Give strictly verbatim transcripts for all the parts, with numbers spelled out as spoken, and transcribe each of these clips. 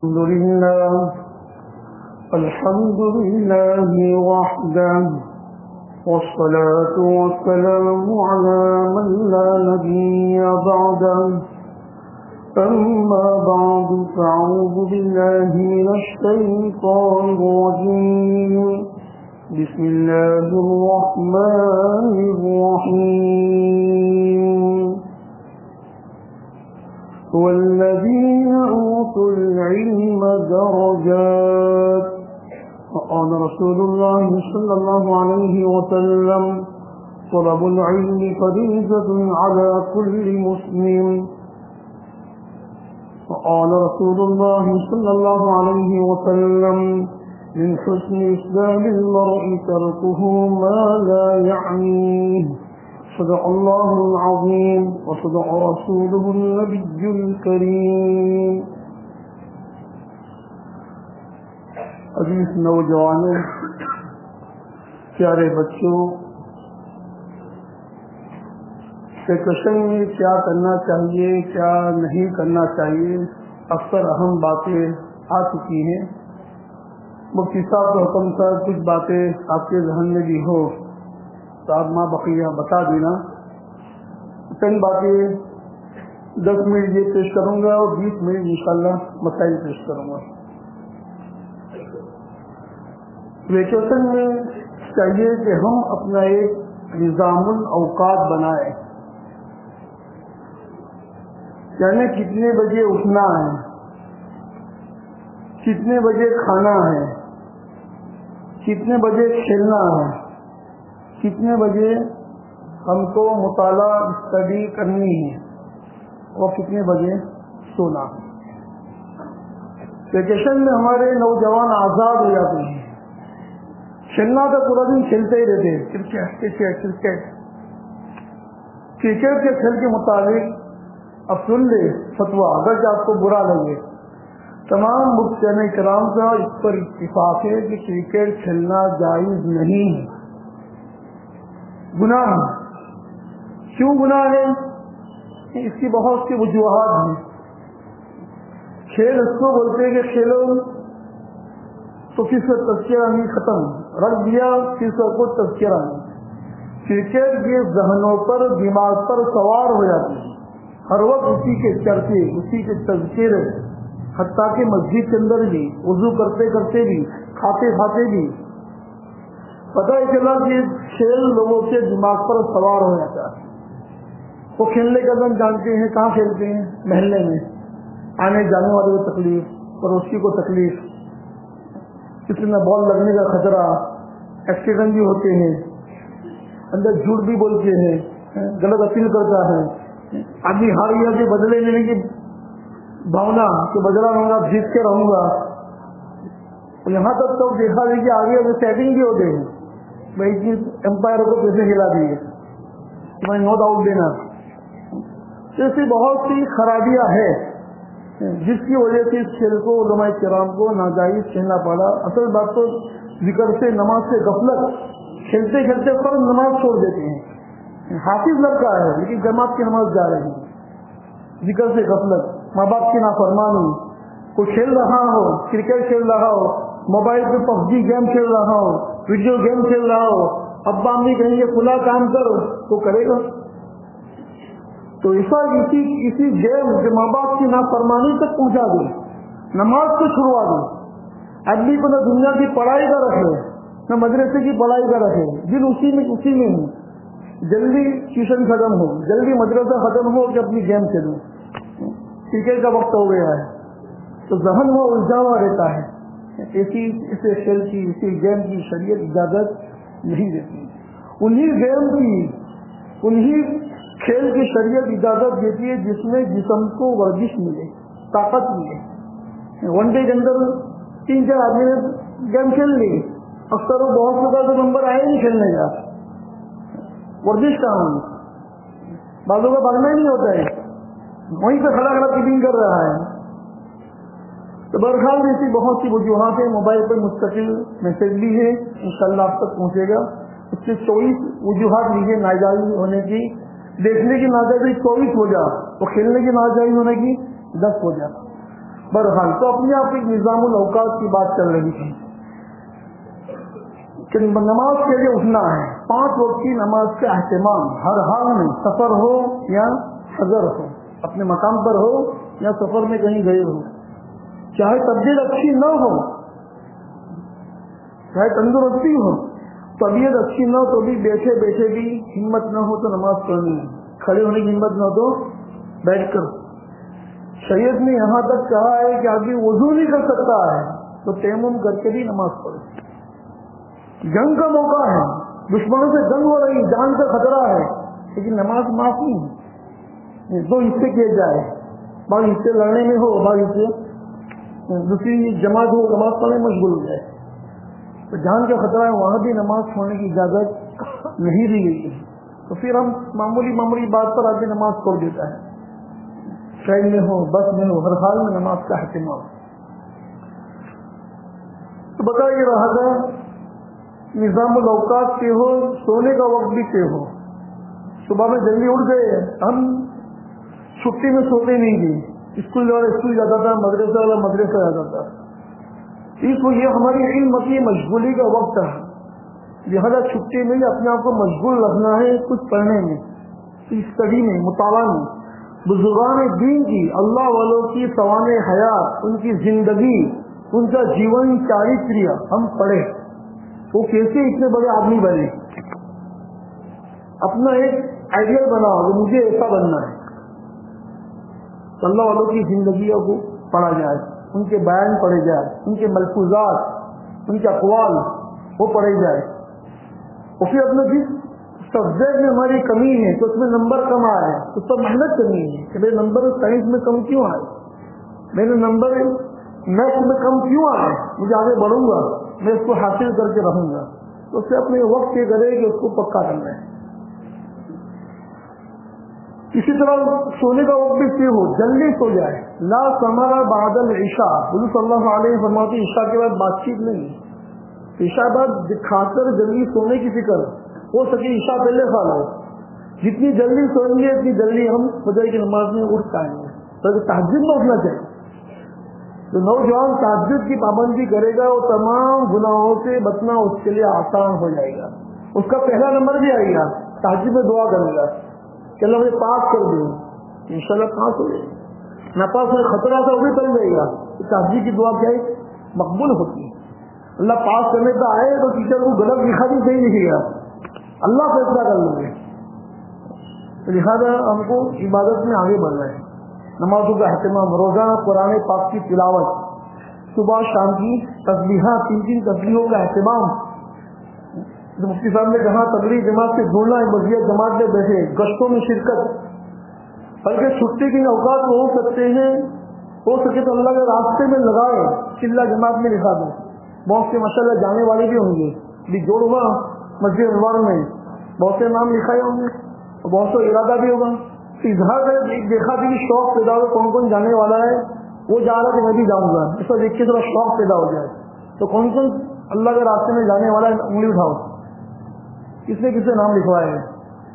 الحمد لله الحمد لله وحده والصلاة والسلام على من لا نبي بعده أما بعد فأعوذ بالله من الشيطان الرجيم بسم الله الرحمن الرحيم والذين أوتوا العلم درجات وقال رسول الله صلى الله عليه وسلم طلب العلم فريضة على كل مسلم وقال رسول الله صلى الله عليه وسلم من حسن إسلام المرء تركه ما لا يعنيه صدق الله العظيم وصدق رسوله النبي الكريم. عزیز نوجوانوں، پیارے بچوں، سیکشن میں کیا کرنا چاہیے کیا نہیں کرنا چاہیے اکثر اہم باتیں آ چکی ہیں. مفتی صاحب کا حکم تھا کچھ باتیں آپ کے ذہن میں بھی ہو تو آپ ماں بقیہ بتا دینا. چند باتیں دس منٹ یہ پیش کروں گا اور بیس منٹ انشاءاللہ مسائل پیش کروں گا. ویکیشن میں چاہیے کہ ہم اپنا ایک نظام الاوقات بنائیں، یعنی کتنے بجے اٹھنا ہے، کتنے بجے کھانا ہے، کتنے بجے کھیلنا ہے، کتنے بجے ہم کو مطالعہ اسٹڈی کرنی ہے اور کتنے بجے سونا. ویکیشن میں ہمارے نوجوان آزاد ہو جاتے ہیں، کھیلنا تو پورا دن کھیلتے ہی رہتے ہیں، کرکٹ کرکٹ کرکٹ کرکٹ کے کھیل کے مطابق اب سن لے فتویٰ، اگر آپ کو برا لگے، تمام مفتیان کرام کا اس پر اتفاق ہے کہ کرکٹ کھیلنا جائز نہیں ہے، گناہ ہے. کیوں گناہ ہے؟ اس کی بہت سی وجوہات ہیں. کھیل اس کو بولتے ہیں کہ کھیلو تو کس کا تذکرہ نہیں ختم، رکھ دیا کس کو تذکرہ نہیں. کرکٹ کے ذہنوں پر دماغ پر سوار ہو جاتی ہے، ہر وقت اسی کے چرچے اسی کے تذکرے، حتیٰ کہ مسجد کے اندر بھی وضو کرتے کرتے بھی کھاتے کھاتے بھی پتہ ہے چلا کہ کھیل لوگوں کے دماغ پر سوار ہو جاتا ہے. وہ کھیلنے کا دم جانتے ہیں، کہاں کھیلتے ہیں؟ محلے میں. آنے جانے والے کو تکلیف، پڑوسی کو تکلیف، کسی میں بال لگنے کا خطرہ، ایکسیڈنٹ بھی ہوتے ہیں، اندر جھوٹ بھی بولتے ہیں، غلط اپیل کرتا ہے. آدمی ہار گیا کہ بدلے لینے کی بھاونا کہ بدلا لوں گا، جیت کے رہوں گا. یہاں تک تو دیکھا ہے کہ آگے سیٹنگ بھی ہوتے ہیں، بھائی امپائر کو پیسے کھلا دیے، میں نوٹ آؤٹ دینا. ایسی بہت سی خرابیاں ہیں جس کی وجہ سے اس کھیل کو علماء کرام کو ناجائز کہنا پڑا. اصل بات تو ذکر سے نماز سے غفلت، کھیلتے کھیلتے پر نماز چھوڑ دیتے ہیں. حافظ لڑکا ہے لیکن جماعت کی نماز جا رہی ہے. ذکر سے غفلت، ماں باپ کی نافرمانی، کوئی کھیل رہا ہو، کرکٹ کھیل رہا ہو، موبائل پہ پب جی گیم کھیل رہا ہو، ویڈیو گیم کھیل رہا ہو، ابا امی کہیں گے کھلا کام کرو تو کرے گا. تو ایسا اسی اسی گیم جو ماں باپ کی نافرمانی تک پہنچا دے، نماز کو چھڑوا دے. آدمی کو نہ دنیا کی پڑھائی کا رکھے نہ مدرسے کی پڑھائی کا رکھے، دن اسی میں اسی میں ہوں. جلدی ٹیوشن ختم ہو، جلدی مدرسہ ختم ہو کہ اپنی گیم کھیلوں. کرکٹ کا وقت ہو گیا ہے تو ذہن وہ الجھا ہوا رہتا ہے. ایسی اسے کھیل کی اسی گیم کی شریعت اجازت نہیں دیتی. انہی گیم کی انہی کھیل کی شریعت اجازت دیتی ہے جس میں جسم کو ورزش ملے، طاقت ملے. ون ڈے کے اندر تین چار آدمی نے گیم کھیل لی، اکثر وہ بہت لوگوں کا نمبر آئے نہیں کھیلنے کا. ورزش کہاں ہوئی؟ بعضوں کا بھاگنا ہی نہیں ہوتا ہے، وہیں پہ کھڑا کھڑا کیپنگ کر رہا ہے. تو برحال ایسی بہت سی وجوہات ہیں. موبائل پر مستقل میسج بھی ہے، انشاءاللہ آپ تک پہنچے گا. اس سے چوبیس وجوہات لیجیے ناجائز ہونے کی. دیکھنے کی ناجائز چوبیس ہو جا، تو کھیلنے کی ناجائز ہونے کی دس ہو جا. बहरहाल तो अपने आप एक निज़ामुल औकात की बात चल रही थी कि नमाज के लिए उठना है, पांच वक्त की नमाज का अहतमाम हर हाल में, सफर हो या हजर हो, अपने मकाम पर हो या सफर में कहीं गए हो, चाहे तबीयत अच्छी न हो, चाहे तंदुरुस्ती हो, तबीयत अच्छी न हो तो भी बैठे बैठे भी हिम्मत न हो तो नमाज पढ़नी है, खड़े होने की हिम्मत न हो तो बैठकर। शरीयत ने यहाँ तक कहा है कि आदमी वजू नहीं कर सकता है तो तयम्मुम करके भी नमाज पढ़े। जंग का मौका है, दुश्मनों से जंग हो रही, जान का खतरा है, लेकिन नमाज माफ नहीं है। दो हिस्से किए जाए, बाद हिस्से लड़ने में हो, बाद हिस्से दूसरी जमात हो नमाज पढ़ने मशगूल हो जाए, तो जान का खतरा है, वहां भी नमाज छोड़ने की इजाजत नहीं दी गई है। तो फिर हम मामूली मामूली बात पर आदमी नमाज छोड़ देता है, ट्रेन में हो, बस में हो, हर हाल में नमाज का अहतमाम। तो बताइए रहा था निज़ामुल औकात के हो, सोने का वक्त भी के हो, सुबह में जल्दी उठ गए, हम छुट्टी में सोते नहीं थे, स्कूल वाला स्कूल जाता था, मदरसा वाला मदरसा जाता था, इसको ये हमारी इल्म की मशगूली का वक्त है, लिहाजा छुट्टी में अपने आप को मशगूल रखना है कुछ पढ़ने में, स्टडी में, मुताला में, बुजुर्गान दीन की, अल्लाह वालों की सवाने हयात, उनकी जिंदगी, उनका जीवन चारित्र्य हम पढ़े, वो कैसे इतने बड़े आदमी बने, अपना एक आइडियल बनाओ कि मुझे ऐसा बनना है। अल्लाह वालों की जिंदगियों को पढ़ा जाए, उनके बयान पढ़े जाए, उनके मलफूजात, उनके अक़वाल वो पढ़े जाए, और फिर अपने जिस सब्जेक्ट में हमारी कमी है तो उसमें नंबर कम आए तो सब मेहनत करनी है कि मेरे नंबर साइंस में कम क्यों आए, मेरे नंबर मैथ्स में कम क्यों आए, मुझे आगे बढ़ूंगा, मैं इसको हासिल करके रहूंगा। तो उससे अपने वक्त ये करे कि उसको पक्का करना है। इसी तरह सोने का वक्त भी से हो, जल्दी सो जाए, ला समारा बादल ईशा, हुजूर सल्लल्लाहु अलैहि वसल्लम फरमाते ईशा के बाद बातचीत नहीं, ईशा बाद दिखाकर जल्दी सोने की फिक्र, हो सके ईशा पहले खा लो, जितनी जल्दी सोएंगे इतनी जल्दी हम फजर की नमाज में उठ पाएंगे। तो तहज्जुद में उठना चाहिए, तो नौजवान तहज्जुद की पाबंदी करेगा वो तमाम गुनाहों से बचना उसके लिए आसान हो जाएगा। उसका पहला नंबर भी आएगा, तहज्जुद में दुआ करेगा कि अल्लाह मुझे पास कर दे, इंशाल्लाह पास हो जाएगा। नापास में खतरा था वो भी चल जाएगा। तो तहज्जुद की दुआ क्या है, मकबूल होती है। अल्लाह पास करने का आए तो टीचर को गलत लिखा भी सही लिखेगा, अल्लाह फैसला कर लेंगे। तो लिहाजा हमको इबादत में आगे बढ़ना है, नमाजों का अहतमाम, रोजाना कुरान पाक की तिलावत, सुबह शाम की तस्बीहात, तीन तीन तस्बीहों का अहतमाम। तो मुफ्ती साहब ने कहा तबलीग जमात से जुड़ना है, मस्जिद जमात में बैठे, गश्तों में शिरकत, बल्कि छुट्टी के औकात हो सकते हैं, हो सके तो अल्लाह के रास्ते में लगाए, चिल्ला जमात में लिखा दो। बहुत से माशाल्लाह जाने वाले भी होंगे, भी जोड़वा मस्जिद अनवार में बहुत से नाम लिखाए होंगे, बहुत से इरादा भी होगा। इजहार देखा भी शौक पैदा हो, कौन कौन जाने वाला है, वो जा रहा है कि मैं भी जाऊंगा, इसको देख के थोड़ा शौक पैदा हो जाए। तो कौन कौन अल्लाह के रास्ते में जाने वाला है, उंगली उठाओ, किसने किसने नाम लिखवाए हैं।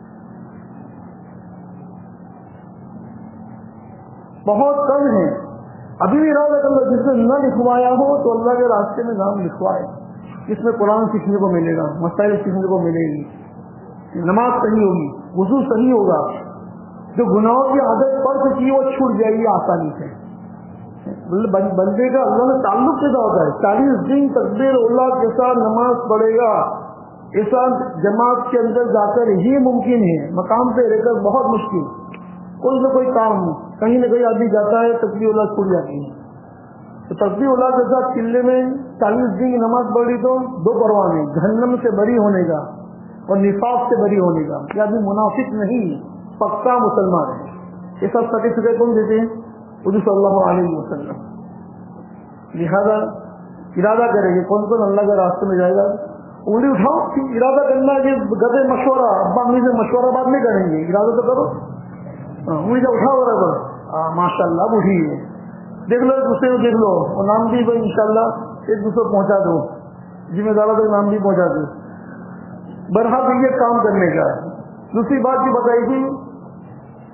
बहुत कम है, अभी भी इरादा कर लो, जिसने न लिखवाया हो तो अल्लाह के रास्ते में नाम लिखवाए, इसमें कुरान सीखने को मिलेगा, मसाइल सीखने को मिलेगी, नमाज सही होगी, वुजू सही होगा, जो गुनाहों की आदत पड़ चुकी है वो छूट जाएगी आसानी से। बंदे का अल्लाह में ताल्लुक पैदा होता है, चालीस दिन तकबीर उल्लाह के साथ नमाज पढ़ेगा, ऐसा जमात के अंदर जाकर ही मुमकिन है, मकाम पे रहकर बहुत मुश्किल। कोई न कोई काम कहीं न कहीं आदमी जाता है, तकबीर उल्लाह छूट जाती है। तो तकबीर उल्लाह के साथ चिल्ले में चालीस दिन की नमाज पढ़ी तो दो परवाने, जहन्नम से बरी होने का और निफाक से बरी होने का, कि आदमी मुनाफिक नहीं पक्का मुसलमान है। ये सब सर्टिफिकेट कौन देते हैं, हुजूर सल्लल्लाहु अलैहि वसल्लम। लिहाजा इरादा करेंगे कौन कौन अल्लाह के रास्ते में जाएगा, उंगली उठाओ, इरादा करना है, गधे मशवरा अब्बा अम्मी से मशवरा बाद नहीं करेंगे, इरादा तो करो, उंगली जब उठाओ बराबर माशाल्लाह उठी है, देख लो दूसरे को देख लो, और नाम भी भाई इंशाल्लाह एक दूसरे को पहुंचा दो, जिम्मेदारों तक नाम भी पहुंचा दो। बरहा ये काम करने का। दूसरी बात जो बताई थी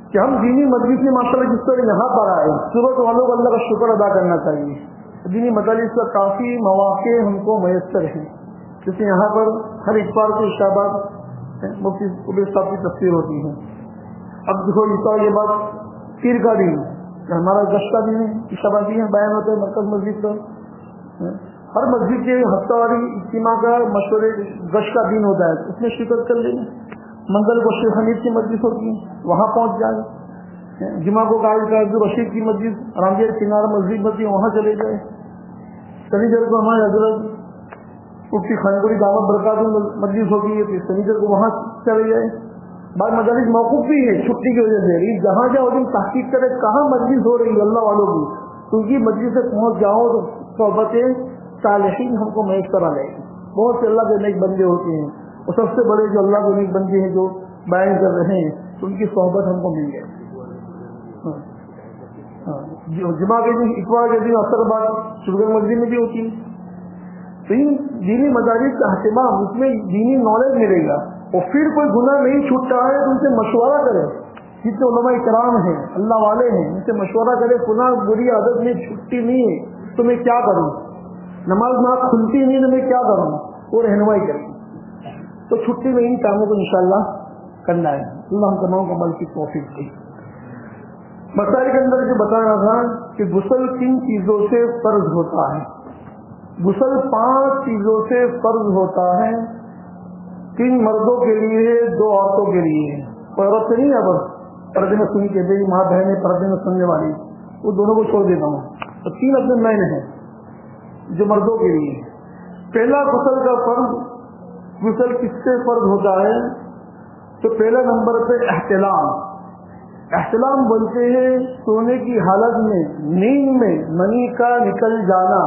کہ ہم دینی مجلس میں ماشاءاللہ جس طرح یہاں پر آئے صورت والوں کو اللہ کا شکر ادا کرنا چاہیے. دینی مجالس کا کافی مواقع ہم کو میسر ہیں، جیسے یہاں پر ہر اتوار کو عشاء بعد مفتی عبید صاحب کی تفسیر ہوتی ہے. اب دیکھو عشاء یہ بات پیر کا دن ہمارا گشت کا دن ہے، عشاء بعد بھی بیان ہوتا ہے مرکز مسجد کا. ہر مسجد کے ہفتہ واری اجتماع کا مشورے گشت کا دن ہوتا ہے، اس میں شرکت کر لیں. منگل کو شیخ حمید کی مجلس ہوتی ہے، وہاں پہنچ جائیں. جمعہ کو قائد کا عبد الرشید کی مسجد رامگیر کنارہ مسجد بنتی ہے، وہاں چلے جائیں. سنیچر کو ہمارے حضرت مفتی خانگوری دعوت برکات مجلس ہوتی ہے، پھر سنیچر کو وہاں چلے جائیں. بعض مجالس موقوف بھی ہے چھٹی کی وجہ سے، جہاں جاؤ دن تحقیق کرے کہاں مجلس ہو رہی ہے اللہ والوں کی، تو ان کی مجلس سے پہنچ جاؤ تو صحبت صالحین ہم کو میسر آ جائے گی. بہت سے اللہ کے نیک بندے ہوتے ہیں، اور سب سے بڑے جو اللہ کے نیک بندے ہیں جو بیان کر رہے ہیں ان کی صحبت ہم کو مل جائے. جمعہ کے دن اتوار کے دن اثر بعد شرگر مسجد میں بھی ہوتی ہے. تو ان دینی مدارس کا اہتمام، اس میں دینی نالج ملے گا. اور پھر کوئی گناہ نہیں چھوٹ رہا ہے تو ان سے مشورہ کرے، جتنے علماء کرام ہیں اللہ والے ہیں ان سے مشورہ کرے. گناہ بری عادت میں چھٹتی نہیں ہے تو میں کیا کروں، نماز میں کھلتی نہیں تو میں کیا کروں، وہ رہنمائی کریں. تو چھٹی میں ان کاموں کو انشاءاللہ کرنا ہے. اللہ ہم تمام کو عمل کی توفیق دے. مسائل کے اندر جو بتا رہا تھا کہ غسل کن چیزوں سے فرض ہوتا ہے. غسل پانچ چیزوں سے فرض ہوتا ہے. تین مردوں کے لیے، دو عورتوں کے لیے. کوئی عورت سے نہیں ہے بس پردے میں سنی کے میری ماں بہنیں پردے میں سننے والی، وہ دونوں کو چھوڑ دیتا ہوں. تو تین اپنے مین ہیں جو مردوں کے لیے. پہلا غسل کا فرض، غسل کس سے فرض ہوتا ہے؟ تو پہلا نمبر پہ احتلام. احتلام بولتے ہیں سونے کی حالت میں نیند میں منی کا نکل جانا.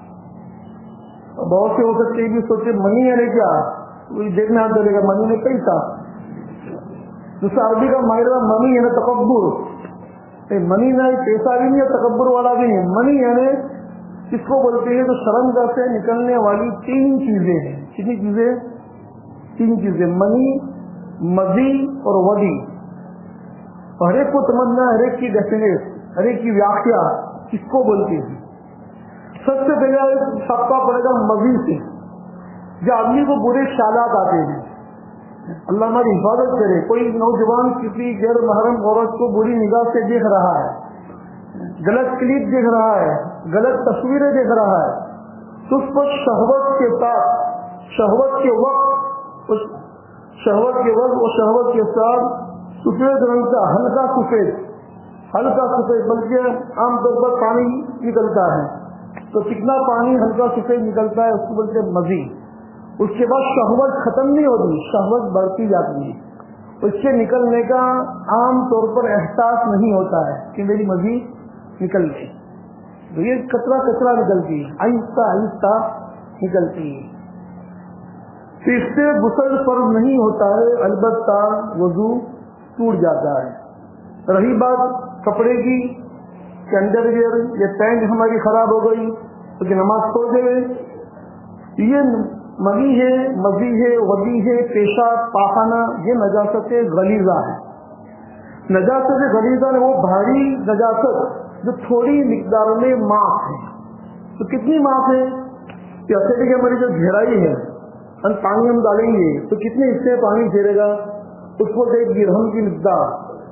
بہت سے ہو سکتے ہیں بھی سوچے منی ہے کیا، وہی دیکھنا آتا چلے گا منی میں پیسہ. دوسرا عربی کا ماہر منی ہے نا تکبر. منی نہ پیسہ بھی نہیں ہے، تکبر والا بھی نہیں. منی یعنی کس کو بولتے ہیں تو شرمگاہ سے نکلنے والی تین چیزیں ہیں. کتنی چیزیں؟ تین چیزیں، منی، مزی اور ودی. ہر ایک کو سمجھنا، ہر ایک کی ڈیفینیٹ، ہر ایک کی ویاخیا کس کو بولتے ہیں. سب سے پہلے سب کا پڑے گا مزی سے، جو آدمی کو برے خیالات آتے ہیں. اللہ ہماری حفاظت کرے. کوئی نوجوان کسی غیر محرم عورت کو بری نگاہ سے دیکھ رہا ہے، غلط کلپ دیکھ رہا ہے، غلط تصویریں دیکھ رہا ہے، تو اس کو شہوت کے ساتھ، شہوت کے وقت، اس شہوت کے وقت اور شہوت کے ساتھ سفید رنگ کا ہلکا سفید، ہلکا سفید بلکہ عام طور پر پانی نکلتا ہے، تو کتنا پانی ہلکا سفید نکلتا ہے اس کو بولتے ہیں مزی. اس کے بعد شہوت ختم نہیں ہوتی، شہوت بڑھتی جاتی ہے. اس کے نکلنے کا عام طور پر احساس نہیں ہوتا ہے کہ میری مزی نکل گئی. تو یہ کچرا کچرا نکلتی ہے، آہستہ آہستہ نکلتی ہے. اس سے غسل فرض نہیں ہوتا ہے، البتہ وضو ٹوٹ جاتا ہے. رہی بات کپڑے کی کہ انڈر ویئر یا پینٹ ہماری خراب ہو گئی تو کہ نماز چھوڑ دے، یہ منی ہے، مزی ہے، ودی ہے، پیشاب، پاخانہ، یہ نجاست غلیظہ ہے. نجاست غلیظہ ہے وہ بھاری نجاست جو تھوڑی مقدار میں معاف ہے. تو کتنی معاف ہے کہ اصلی کی ہماری جو گہرائی ہے، ہم پانی ہم ڈالیں گے تو کتنے حصے پانی پھیرے گا، اس کو ایک درہم کی مقدار،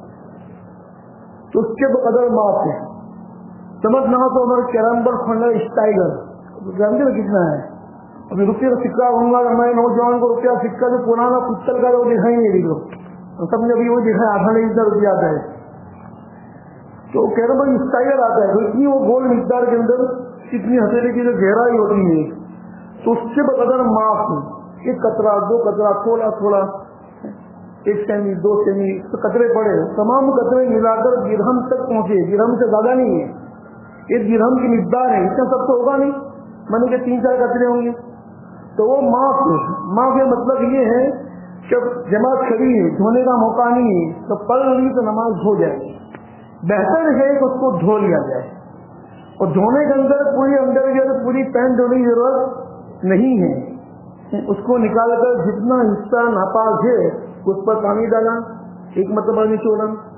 تو اس کے بقدر معاف ہے. سمجھ نہ ہو تو ہمارے کیرم بورڈ کھولنا اسٹائگر جانتے ہو کتنا ہے. ابھی روپیے کا سکہ ہوں گا، میں نوجوان کو روپیہ سکہ جو پرانا پتل کا وہ دکھائیں گے لوگ، سب نے ابھی وہ دکھائے آدھا نہیں اتنا روپیہ آتا ہے. تو کیرم بورڈ اسٹائگر آتا ہے، تو اتنی وہ گول مقدار کے اندر کتنی ہتھیلی کی جو گہرائی ہوتی ہے تو اس کے بقدر معاف ہے. ایک قطرہ، دو قطرہ، تھوڑا تھوڑا، ایک سیمی، دو سیمی تو قطرے پڑے، تمام قطرے ملا کر درہم تک پہنچے. درہم سے زیادہ نہیں ہے، ایک درہم کی مقدار ہے. اتنا سب تو ہوگا نہیں، منی کے تین چار قطرے ہوں گے تو وہ معاف ہے. معاف کا مطلب یہ ہے کہ جماعت کھڑی ہے، دھونے کا موقع نہیں ہے تو پڑھ لی تو نماز دھو جائے گی. بہتر ہے کہ اس کو دھو لیا جائے. اور دھونے کے اندر پوری انڈر ویئر، پوری پینٹ دھونے کی ضرورت نہیں ہے. اس کو نکال کر جتنا حصہ ناپاک ہے اس پر پانی ڈالا، ایک مرتبہ نچوڑا،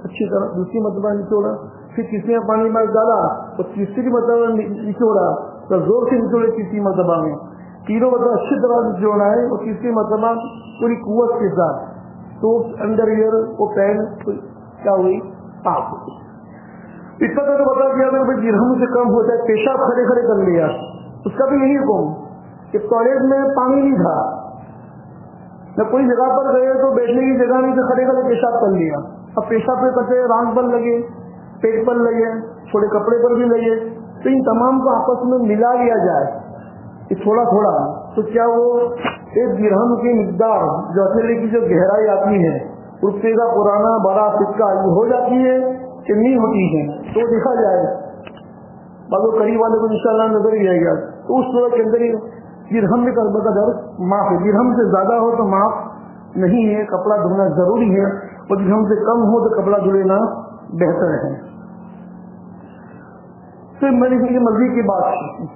اچھی طرح دوسری مرتبہ نچوڑا، پھر تیسری پانی میں ڈالا تو تیسری مرتبہ نچوڑا تو زور سے نچوڑے تیسری مرتبہ میں، تینوں مرتبہ اچھی طرح نچوڑا ہے اور تیسری مرتبہ پوری قوت کے ساتھ، تو انڈر ایئر وہ پین کیا ہوئی پاک ہوئی۔ اس کا تو بتا دیا کہ درہم سے کم ہوتا ہے، پیشاب کھڑے کھڑے کر لیا، اس کا بھی یہی حکم کہ ٹوائلٹ میں پانی نہیں تھا، نہ کوئی جگہ پر گئے تو بیٹھنے کی جگہ نہیں تو کھڑے کھڑے پیشاب کر لیا، اب پیشاب پہ کٹے رانگ پر لگے، پیٹ پر لگے، تھوڑے کپڑے پر بھی لگے، تو ان تمام کو آپس میں ملا لیا جائے کہ تھوڑا تھوڑا، تو کیا وہ ایک درہم کی مقدار جو اصل کی جو گہرائی آتی ہے روپے کا پرانا بڑا سکہ یہ ہو جاتی ہے کہ نہیں ہوتی ہے، تو دیکھا جائے بعض قریب والے کو انشاءاللہ نظر ہی آئے گا، تو اس صورت کے اندر ہی درہم میں قربہ کا در معاف ہے، درہم سے زیادہ ہو تو معاف نہیں ہے، کپڑا دھونا ضروری ہے، اور درہم سے کم ہو تو کپڑا دھو لینا بہتر ہے۔ پھر میں نے مرضی کی بات کی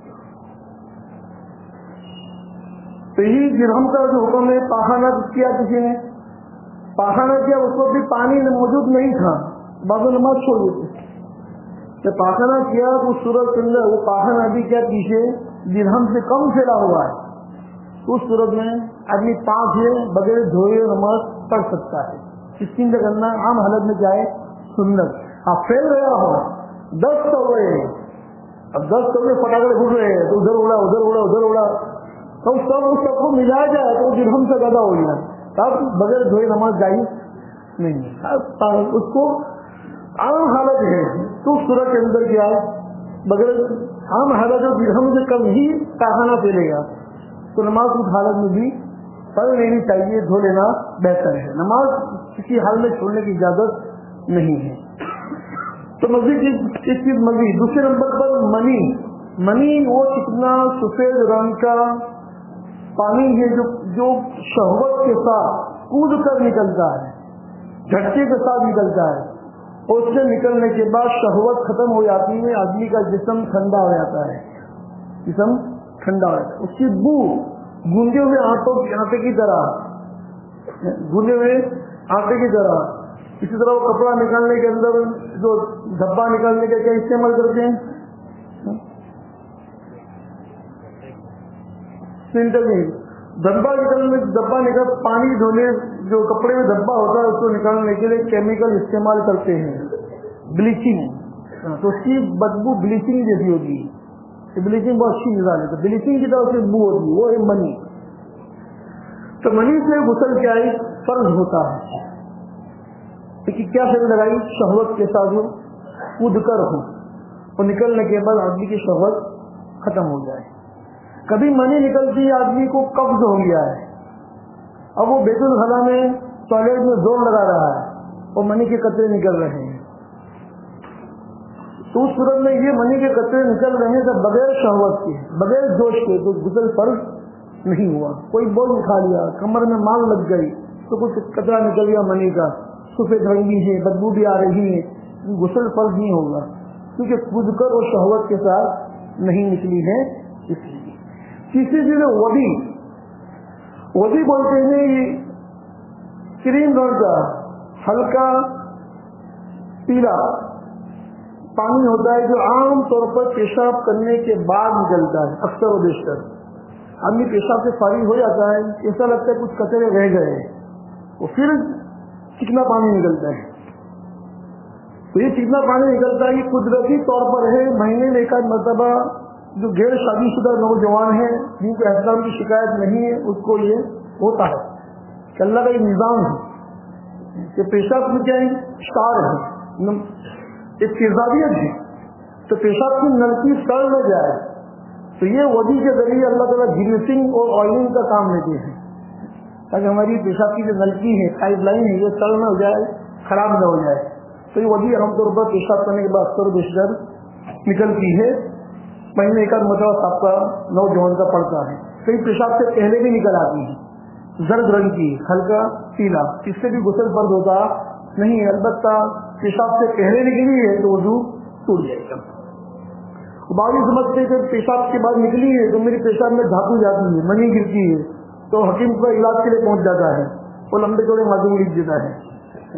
تو یہ درہم کا جو حکم ہے، پاخانہ کیا کسی نے پاخانہ کیا، اس کو بھی پانی موجود نہیں تھا، بعض نماز چھوڑ دیتے، جب پاخانہ کیا تو اس صورت کے اندر وہ پاخانہ بھی کیا پیچھے درہم سے کم پھیلا ہوا ہے، تو اس صورت میں آدمی پانچ ہے بغیر دھوئے نماز پڑھ سکتا ہے، اس کی کرنا عام حالت میں کیا ہے سنت۔ آپ پھیل رہا ہو دس کوے، اب دس کوے پٹاخے پھوٹ رہے ہیں تو ادھر اڑا ادھر اڑا ادھر اڑا، تو سب اس سب کو ملایا جائے تو درہم سے زیادہ ہو گیا، تب بغیر دھوئے نماز جائز نہیں ہے، اس کو عام حالت ہے تو اس صورت کے اندر کیا ہے بغیر عام حالت جو درہم سے کم ہی پاخانہ پھیلے گا تو نماز اس حالت میں بھی پڑھ لینی چاہیے، دھو لینا بہتر ہے، نماز کسی حال میں چھوڑنے کی اجازت نہیں ہے۔ تو مزید ایک چیز مزید دوسرے نمبر پر منی منی وہ کتنا سفید رنگ کا پانی ہے جو جو شہوت کے ساتھ کود کر نکلتا ہے، جھٹکے کے ساتھ نکلتا ہے، اور اس سے نکلنے کے بعد شہوت ختم ہو جاتی ہے، آدمی کا جسم ٹھنڈا ہو جاتا ہے، جسم ٹھنڈا ہو جاتا ہے، اس کی بو گونجے ہوئے آٹوں آٹے کی طرح گونجے ہوئے آٹے کی طرح۔ اسی طرح وہ کپڑا نکالنے کے اندر جو دھبا نکالنے کا کیا استعمال کرتے ہیں، سینٹر میں دھبا نکالنے دھبا نکال پانی دھونے جو کپڑے میں دھبا ہوتا ہے اس کو نکالنے کے لیے کیمیکل استعمال کرتے ہیں، بلیچنگ، تو اس کی بدبو بلیچنگ جیسی ہوتی ہے، بلیچنگ بہت اچھی نظام ہے، تو بلیچنگ کی طرف سے بو ہوتی ہے، وہ ہے منی۔ تو منی سے غسل کیا ہے فرض ہوتا ہے، لیکن کیا شرط لگائی شہوت کے ساتھ جو کود کر ہو اور نکلنے کے بعد آدمی کی شہوت ختم ہو جائے۔ کبھی منی نکلتی آدمی کو قبض ہو گیا ہے، اب وہ بیت الخلا میں ٹوائلٹ میں زور لگا رہا ہے اور منی کے قطرے نکل رہے ہیں، تو اس صورت میں یہ منی کے قطرے نکل رہے ہیں تو بغیر شہوت کے بغیر جوش کے تو غسل فرض نہیں ہوا۔ کوئی بوجھ اٹھا لیا، کمر میں مال لگ گئی تو کچھ قطرہ نکل گیا منی کا، سفید رنگی ہے، بدبو بھی آ رہی ہے، غسل فرض نہیں ہوگا کیونکہ خود کر اور شہوت کے ساتھ نہیں نکلی ہے اس لیے۔ تیسری چیز وضی وضی بولتے ہیں، یہ کریم رنگ کا ہلکا پیلا پانی ہوتا ہے جو عام طور پر پیشاب کرنے کے بعد نکلتا ہے، اکثر و بیشتر آدمی پیشاب سے فارغ ہو جاتا ہے، ایسا لگتا ہے کچھ کچرے رہ گئے وہ پھر چکنا پانی نکلتا ہے، تو یہ چکنا پانی نکلتا ہے یہ قدرتی طور پر ہے، مہینے میں ایک آدھ مرتبہ جو غیر شادی شدہ نوجوان ہیں جن کو احترام کی شکایت نہیں ہے اس کو یہ ہوتا ہے کہ اللہ کا یہ نظام ہے کہ پیشاب میں کیا ہے شار ہے، ایک تیزابیت ہے، تو پیشاب کی نلکی سڑ نہ جائے تو یہ وضی کے ذریعے اللہ تعالیٰ گریسنگ اور آئلنگ کا کام لیتے ہیں تاکہ ہماری پیشاب کی جو نلکی ہے پائپ لائن ہے یہ سڑ نہ ہو جائے، خراب نہ ہو جائے، تو یہ وضی عام طور پر پیشاب کرنے کے بعد اکثر و بیشتر نکلتی ہے، مہینے ایک آدھ مرتبہ سب کا نوجوان کا پڑتا ہے، کئی پیشاب سے پہلے بھی نکل آتی ہے زرد رنگ کی ہلکا پیلا، اس سے بھی غسل فرض ہوتا نہیں ہے، البتہ پیشاب سے پہلے نکلی ہے تو وضو ٹوٹ جائے گا۔ باقی سمجھتے کہ پیشاب کے بعد نکلی ہے تو میری پیشاب میں دھاتو جاتی ہے، منی گرتی ہے تو حکیم کا علاج کے لیے پہنچ جاتا ہے، وہ لمبے چوڑے معلوم لکھ دیتا ہے،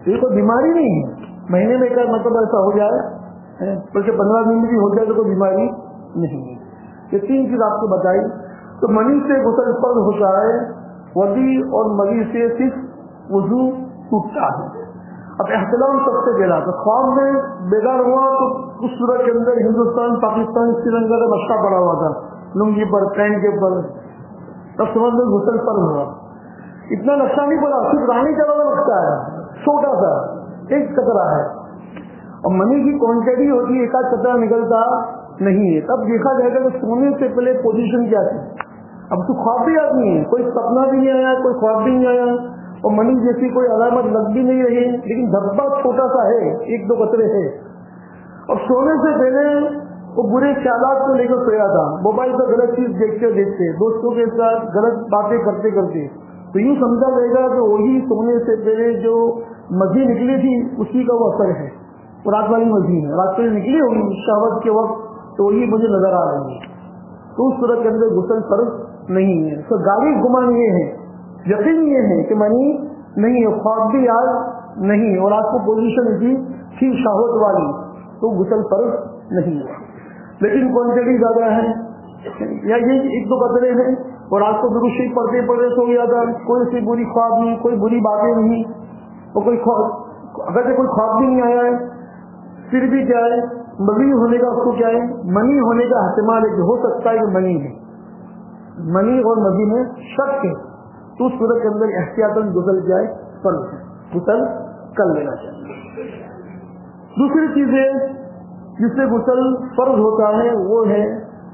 یہ کوئی بیماری نہیں ہے، مہینے میں ایک مطلب ایسا ہو جائے بلکہ پندرہ دن بھی ہو جائے تو کوئی بیماری نہیں ہے. یہ تین چیز آپ کو بتائی. تو منی سے غسل فرض ہوتا ہے، وضی اور ملی سے صرف وضو ٹوٹتا ہے. اب احتلام سب سے پہلا تو خواب میں بیدار ہوا تو اس صورت کے اندر ہندوستان پاکستان سری لنکا کا نقشہ پڑا ہوا تھا لنگی پر پینٹ کے پر، تب سمجھ لو غسل فرض ہوا. اتنا نقشہ نہیں پڑا، صرف رانی کا والا نقشہ ہے، چھوٹا سا ایک قطرہ ہے، اور منی کی کوانٹٹی ہوتی ہے ایک آدھ قطرہ نکلتا نہیں ہے. تب دیکھا جائے گا کہ سونے سے پہلے پوزیشن کیا تھی. اب تو خواب بھی آدمی ہے، کوئی سپنا بھی نہیں آیا، کوئی خواب بھی نہیں آیا، اور منی جیسی کوئی علامت لگ بھی نہیں رہی، لیکن دھبا چھوٹا سا ہے، ایک دو قطرے ہے. اور سونے سے پہلے وہ برے خیالات کو لے کر سویا تھا، موبائل پر غلط چیز دیکھتے دیکھتے، دوستوں کے ساتھ غلط باتیں کرتے کرتے، تو یوں سمجھا جائے گا کہ وہی سونے سے پہلے جو مزید نکلی تھی اسی کا وہ اثر ہے. رات والی مزید ہے، رات پہلے نکلی ہوگی شہوت کے وقت، تو وہی مجھے نظر آ رہی ہے. تو اس صورت کے اندر غسل فرض نہیں ہے. تو گاڑی گمان یہ ہے، یقین یہ ہے کہ منی نہیں ہے، خواب بھی یاد نہیں، اور آپ کو پوزیشن اسی تھی شہوت والی، تو غسل فرض نہیں ہے. لیکن کوانٹٹی زیادہ ہے، یا یہ ایک دو قطرے ہیں، اور آپ کو درود شریف پڑھتے پڑھتے سو گیا تھا، کوئی سی بری خواب نہیں، کوئی بری باتیں نہیں، اور کوئی خواب اگر کوئی خواب بھی نہیں آیا ہے، پھر بھی کیا ہے منی ہونے کا، اس کو کیا ہے منی ہونے کا احتمال ہے کہ ہو سکتا ہے کہ منی ہے، منی اور مزی میں شک ہے. تو اس صورت کے اندر احتیاطاً غسل جائے فرض ہے، غسل کر لینا چاہیے. دوسری چیزیں جس سے غسل فرض ہوتا ہے وہ ہے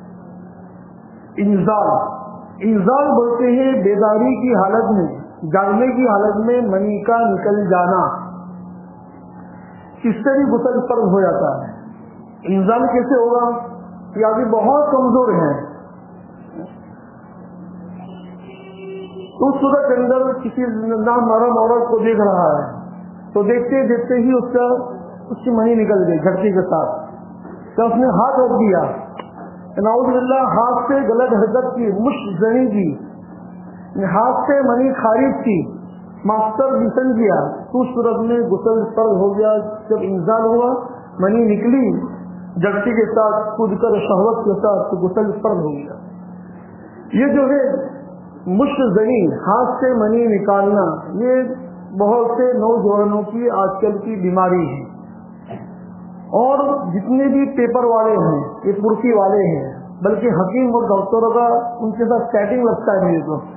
انزال. انزال بولتے ہیں بیداری کی حالت میں، جاگنے کی حالت میں منی کا نکل جانا، اس سے بھی غسل فرض ہو جاتا ہے. انزال کیسے ہوگا؟ یہ آدمی بہت کمزور ہے، اس صورت کے اندر کسی نامحرم عورت کو دیکھ رہا ہے تو دیکھتے دیکھتے ہی اس کا اس کی منی نکل گئی جھٹکی کے ساتھ، تو اس نے ہاتھ روک دیا، نعوذ باللہ ہاتھ سے غلط حرکت کی، مشت زنی کی، ہاتھ سے منی خارج کی، ماسٹر بیسن کیا، تو اس صورت میں غسل فرض ہو گیا. جب انزال ہوا منی نکلی جھٹکی کے ساتھ، کود کر شہوت کے ساتھ، تو غسل فرض ہو گیا. یہ جو ہے مشت زنی، ہاتھ سے منی نکالنا، یہ بہت سے نوجوانوں کی آج کل کی بیماری ہے. اور جتنے بھی پیپر والے ہیں یہ پرسی والے ہیں، بلکہ حکیم اور ڈاکٹروں کا ان کے ساتھ سیٹنگ لگتا ہے میرے کو،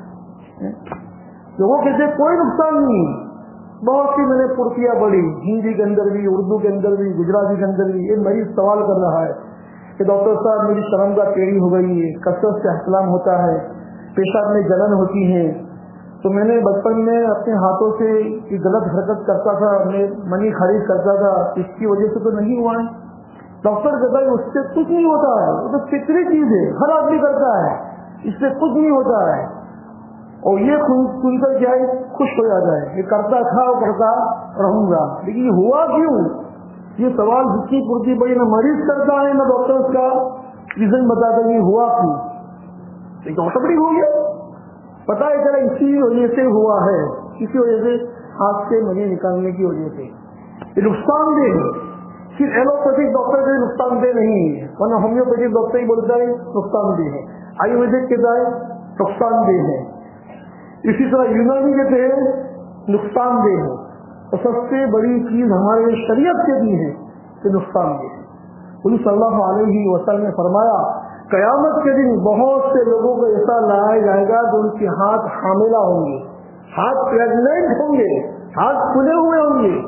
تو وہ کہتے کوئی نقصان نہیں. بہت سی میں نے پرسیاں پڑھی، ہندی کے اندر بھی، اردو کے اندر بھی، گجراتی کے اندر بھی. ایک مریض سوال کر رہا ہے کہ ڈاکٹر صاحب میری شرمگاہ ٹیڑھی ہو گئی ہے، کثرت سے احتلام ہوتا ہے، پیشاب میں جلن ہوتی ہے، تو میں نے بچپن میں اپنے ہاتھوں سے غلط حرکت کرتا تھا، میں منی خارج کرتا تھا، اس کی وجہ سے تو نہیں ہوا ہے. ڈاکٹر کہتا ہے اس سے کچھ نہیں ہوتا ہے، وہ تو فطری چیز ہے، ہر آدمی کرتا ہے، اس سے کچھ نہیں ہوتا ہے. اور یہ سن کر کیا ہے خوش ہو جاتا ہے، یہ کرتا تھا اور کرتا رہوں گا. لیکن یہ ہوا کیوں؟ یہ سوال جتنی پرتی پڑی نہ مریض کرتا ہے نہ ڈاکٹر کا ریزن بتاتا ہے یہ ہوا کیوں. ایک آٹومیٹک ہو گیا، پتا ہے چلا اسی وجہ سے ہوا ہے، اسی وجہ سے ہاتھ سے منی نکالنے کی وجہ سے. یہ نقصان دہ ہے، صرف ایلوپیتھک ڈاکٹر کے نقصان دہ نہیں ہے، ورنہ ہومیوپیتھک ڈاکٹر ہی بولتا ہے نقصان دہ ہے، آیورویدک کہتا ہے نقصان دہ ہے، اسی طرح یونانی کہتے ہیں نقصان دہ ہے. اور سب سے بڑی چیز ہمارے شریعت کے بھی ہے کہ نقصان دہ ہے. حضور صلی اللہ علیہ وسلم نے فرمایا قیامت کے دن بہت سے لوگوں کو ایسا لایا جائے گا جو ان کے ہاتھ حاملہ ہوں گے، ہاتھ پریگننٹ ہوں گے، ہاتھ کھلے ہوئے ہوں گے.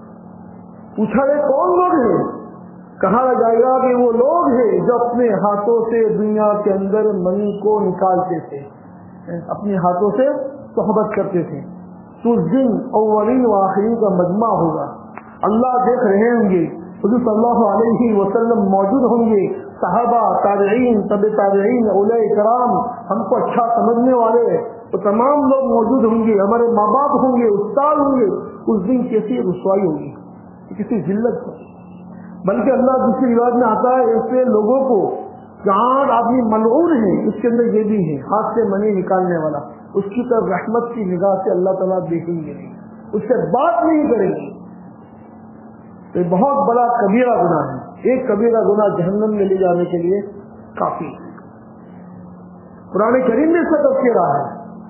پوچھا گیا کون لوگ ہیں؟ کہا جائے گا کہ وہ لوگ ہیں جو اپنے ہاتھوں سے دنیا کے اندر منی کو نکالتے تھے، اپنے ہاتھوں سے صحبت کرتے تھے. تو اس دن اولین و آخرین کا مجمع ہوگا، اللہ دیکھ رہے ہوں گے، حضور صلی اللہ علیہ وسلم موجود ہوں گے، صحابہ، تابعین، تبع تابعین، اولیاء کرام، ہم کو اچھا سمجھنے والے تو تمام لوگ موجود ہوں گے، ہمارے ماں باپ ہوں گے، استاد ہوں گے. اس دن کیسی رسوائی ہوگی، کسی ذلت کو. بلکہ اللہ دوسری روایت میں آتا ہے ایسے لوگوں کو جہاں آدمی ملعون ہے، اس کے اندر یہ بھی ہے ہاتھ سے منی نکالنے والا، اس کی طرف رحمت کی نگاہ سے اللہ تعالیٰ دیکھیں گے نہیں. اس سے بات نہیں کرے گی تو یہ بہت بڑا کبیرہ گناہ ہے. ایک کبیرہ گناہ جہنم میں لے جانے کے لیے کافی ہے. قرآن کریم میں اس کا تذکرہ ہے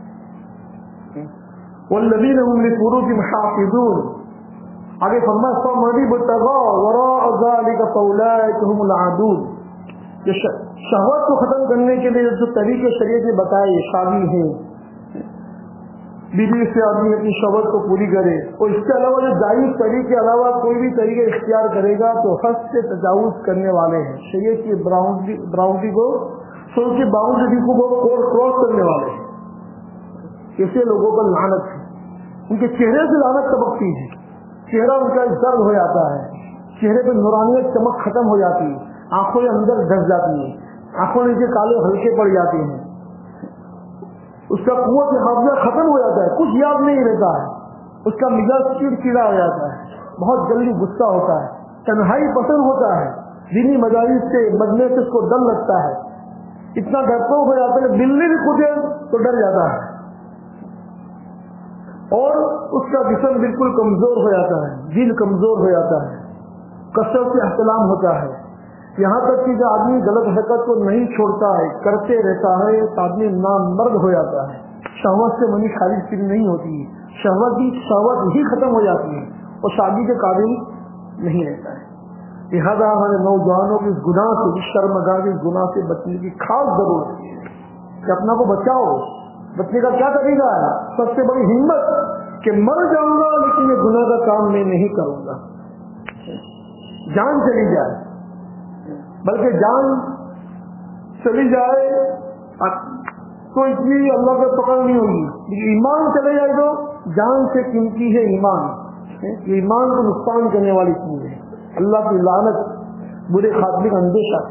والذین هم لفروجهم حافظون. آگے فرمایا فمن ابتغى وراء ذلك فاولئک هم العادون. یہ شہوت کو ختم کرنے کے لیے جو طریقے شریعت نے بتائے شادی ہیں, بیوی سے آدمی اپنی شہوت کو پوری کرے, اور اس کے علاوہ جو جائز طریقے کے علاوہ کوئی بھی طریقے اختیار کرے گا تو حد سے تجاوز کرنے والے ہیں. شریعت کی براؤنڈری براؤنڈری کو سو کی باؤنڈری کو وہ کراس کرنے والے ہیں. ایسے لوگوں پر لعنت ہے. ان کے چہرے سے لعنت ٹپکتی ہے, چہرہ ان کا زرد ہو جاتا ہے, چہرے پہ نورانیت چمک ختم ہو جاتی ہے, آنکھوں کے اندر ڈس جاتی ہے, آنکھوں نیچے کالے ہلکے پڑ جاتے ہیں, اس کا قوت حافظہ ختم ہو جاتا ہے, کچھ یاد نہیں رہتا ہے, اس کا مزاج چڑچڑا ہو جاتا ہے, بہت جلدی غصہ ہوتا ہے, تنہائی پسند ہوتا ہے, دینی مجالس سے بجنے سے اس کو ڈر لگتا ہے, اتنا ڈرپوک ہو جاتا ہے بلی بھی کودے تو ڈر جاتا ہے, اور اس کا جسم بالکل کمزور ہو جاتا ہے, دل کمزور ہو جاتا ہے, کثرت سے احتلام ہوتا ہے, یہاں تک کہ جو آدمی غلط حرکت کو نہیں چھوڑتا ہے کرتے رہتا ہے تو آدمی نامرد ہو جاتا ہے. شہوت سے منی خارج پھر نہیں ہوتی ہے, شہوت کی شہوت ہی ختم ہو جاتی ہے اور شادی کے قابل نہیں رہتا ہے. لہٰذا ہمارے نوجوانوں کے اس گناہ سے, اس شرمگاہ کے گناہ سے بچنے کی خاص ضرورت ہے کہ اپنا کو بچاؤ. بچنے کا کیا طریقہ ہے؟ سب سے بڑی ہمت کہ مر جاؤں گا لیکن یہ گناہ کا کام میں نہیں کروں گا, جان چلی جائے, بلکہ جان چلی جائے تو اتنی اللہ کا پکڑ نہیں ہوگی, لیکن ایمان چلے جائے تو جان سے قیمتی ہے ایمان. یہ ایمان کو نقصان کرنے والی چیز ہے, اللہ کی لعنت, برے خاتمے کا اندیشہ.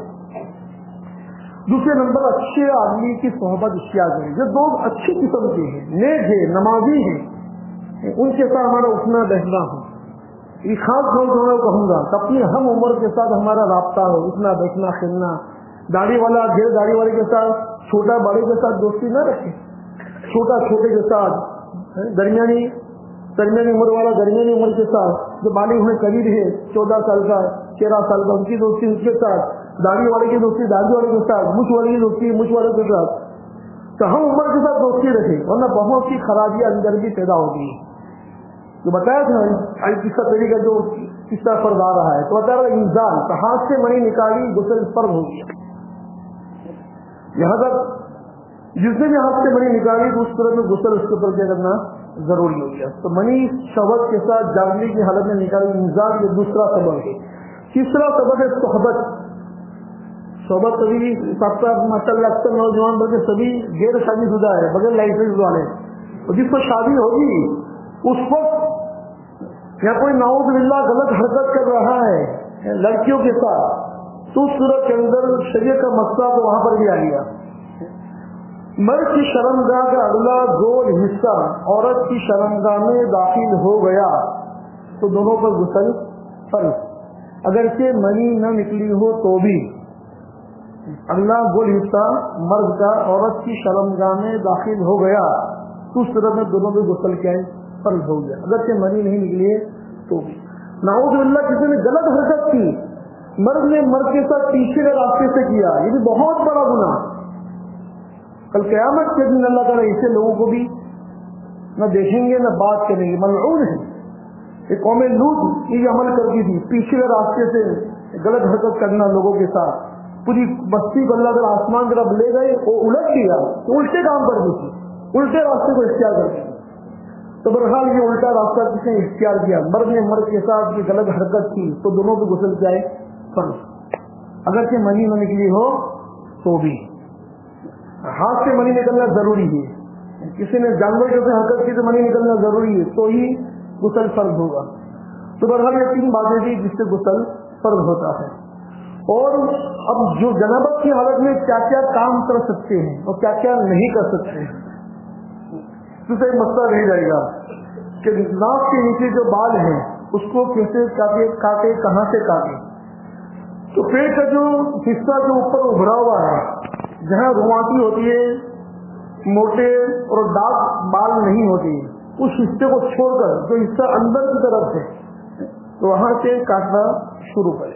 دوسرے نمبر اچھے آدمی کی صحبت اختیار کریں. جو لوگ اچھی قسم کے ہیں, نیک ہیں, نمازی ہیں, ان کے ساتھ ہمارا اٹھنا بیٹھنا ہو. یہ خاص طور سے کہوں گا کہ اپنی ہم عمر کے ساتھ ہمارا رابطہ ہو, اٹھنا بیٹھنا کھیلنا. داڑھی والا غیر داڑھی والے کے ساتھ, چھوٹا بڑے کے ساتھ دوستی نہ رکھے, چھوٹا چھوٹے کے ساتھ, درمیانی درمیانی عمر والا درمیانی عمر کے ساتھ, جو بالغ ہونے قریب ہے چودہ سال کا تیرہ سال کا, ان کی دوستی اس کے ساتھ, داڑھی والے کی دوستی داڑھی والے کے ساتھ, مچھ والے کی دوستی مچھ والے کے ساتھ. تو ہم عمر کے ساتھ دوستی رکھیں, ورنہ بہت سی خرابیاں اندر بھی پیدا ہوتی ہیں. جو بتایا تھا کس کا طریقہ جو قصہ فرض آ رہا ہے, تو بتا رہا انسان تو ہاتھ سے منی نکالی غسل فرض ہو گیا. یہاں تک جس نے بھی ہاتھ سے منی نکالی تو اس طرح میں غسل اس کے اوپر کیا کرنا ضروری ہو گیا. تو منی شہوت کے ساتھ جاگنے کی حالت میں نکالی انسان یہ دوسرا سبب ہے. تیسرا سبب ہے صحبت. صحبت سبھی ماشاء اللہ اکثر نوجوان بلکہ سبھی غیر شادی شدہ ہے, بغیر لائسنس والے, اور جس کو شادی ہوگی اس وقت یا کوئی نعوذ باللہ غلط حرکت کر رہا ہے لڑکیوں کے ساتھ, تو اس صورت کے اندر شریعت کا مسئلہ تو وہاں پر بھی آ گیا. مرد کی شرمگاہ کا اگلا گول حصہ عورت کی شرمگاہ میں داخل ہو گیا تو دونوں پر غسل فرض, اگرچہ منی نہ نکلی ہو تو بھی. اگلا گول حصہ مرد کا عورت کی شرمگاہ میں داخل ہو گیا تو اس طرح میں دونوں میں غسل کیا ہے فرض ہو گیا, اگرچہ منی نہیں نکلی ہے تو بھی. نعوذ باللہ کسی نے غلط حرکت کی, مرد نے مرد کے ساتھ پیچھے کے راستے سے کیا, یہ بھی بہت بڑا گناہ. کل قیامت کے دن اللہ تعالیٰ ایسے لوگوں کو بھی نہ دیکھیں گے نہ بات کریں گے, ملعون ہے. یہ قوم لوط یہ عمل کرتی تھی, پیچھے کے راستے سے غلط حرکت کرنا لوگوں کے ساتھ. پوری بستی کو اللہ تعالیٰ آسمان کی طرف لے گئے, وہ الٹ گیا, تو الٹے کام کرتی تھی, الٹے راستے کو اختیار کرتی تھی. تو بہرحال یہ الٹا راستہ کس نے اختیار کیا, مرد نے مرد کے ساتھ یہ غلط حرکت کی تو دونوں کو غسل کیا ہے فرض, اگرچہ منی نہ نکلی ہو تو بھی. ہاتھ سے منی نکلنا ضروری ہے, کسی نے جانور کے سے حرکت کی تو منی نکلنا ضروری ہے تو ہی غسل فرض ہوگا. تو بہرحال یہ تین باتیں تھی جس سے غسل فرض ہوتا ہے. اور اب جو جنابت کی حالت میں کیا کیا کام کر سکتے ہیں اور کیا کیا نہیں کر سکتے ہیں, تو ایک مسئلہ رہ جائے گا کہ ناک کے نیچے جو بال ہیں اس کو کیسے کاٹے کاٹے کہاں سے کاٹے. تو پیٹ کا جو حصہ جو اوپر ابھرا ہوا ہے, جہاں روماٹی ہوتی ہے, موٹے اور ڈاک بال نہیں ہوتی, اس حصے کو چھوڑ کر جو حصہ اندر کی طرف ہے تو وہاں سے کاٹنا شروع کرے.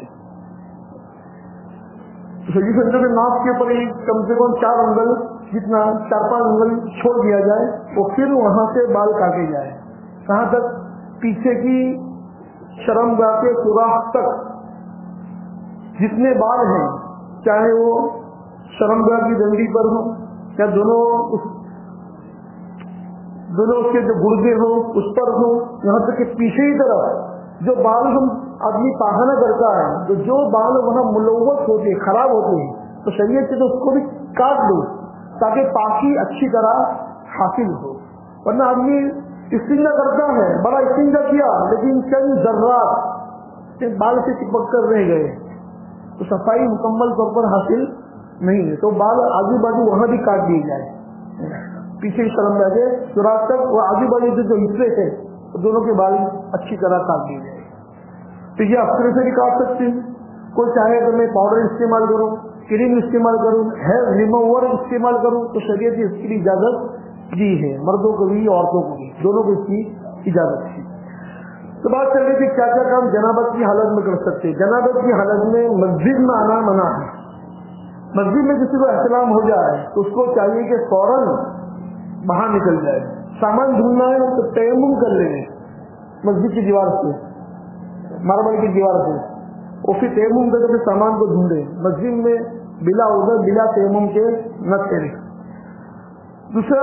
سجی سنجو کے ناک کے اوپر کم سے کم چار انگل جتنا چار پانچ انگل چھوڑ دیا جائے اور پھر وہاں سے بال کاٹے جائے. کہاں تک؟ پیچھے کی شرمگاہ کے سوراخ تک جتنے بال ہیں، چاہے وہ شرمگاہ کی ڈنڈی پر ہو یا دونوں اس دونوں اس کے جو گردے ہوں اس پر ہوں، یہاں تک کہ پیچھے کی طرف جو بال ہم آدمی پاخانہ کرتا ہے تو جو بال وہاں ملوث ہوتے ہیں، خراب ہوتے ہیں، تو شریعت سے تو اس کو بھی کاٹ دو تاکہ پاکی اچھی طرح حاصل ہو. ورنہ آدمی استنجا کرتا ہے، بڑا استنجا کیا لیکن چند ذرات بال سے چپک کر رہ گئے تو صفائی مکمل طور پر حاصل نہیں ہے. تو بال آجو باجو وہاں بھی کاٹ دیے جائے، پیچھے شرم لگے سوراخ تک وہ آجو باجو جو حصے ہیں دونوں کے بال اچھی طرح کاٹ دیے جائے. تو یہ افسرے سے بھی کاٹ سکتے ہیں. کوئی چاہے تو میں پاؤڈر استعمال کروں، کریم استعمال کروں، ہیئر ریموور استعمال کروں تو شریعت اس کی اجازت دی ہے، مردوں کو بھی عورتوں کو بھی، دونوں کو اس کی اجازت ہے. تو بات چل رہی کہ کیا کیا کام جنابت کی حالت میں کر سکتے ہیں. جنابت کی حالت میں مسجد میں آنا منع ہے. مسجد میں کسی کو احتلام ہو جائے تو اس کو چاہیے کہ فوراً باہر نکل جائے. سامان ڈھونڈنا ہے تو تیمم کر لیں مسجد کی دیوار سے، ماربل کی دیوار سے، اور پھر تیمم کر کے سامان کو ڈھونڈے. مسجد میں بلا ادھر بلا تیمم کے نہ کرے. دوسرا،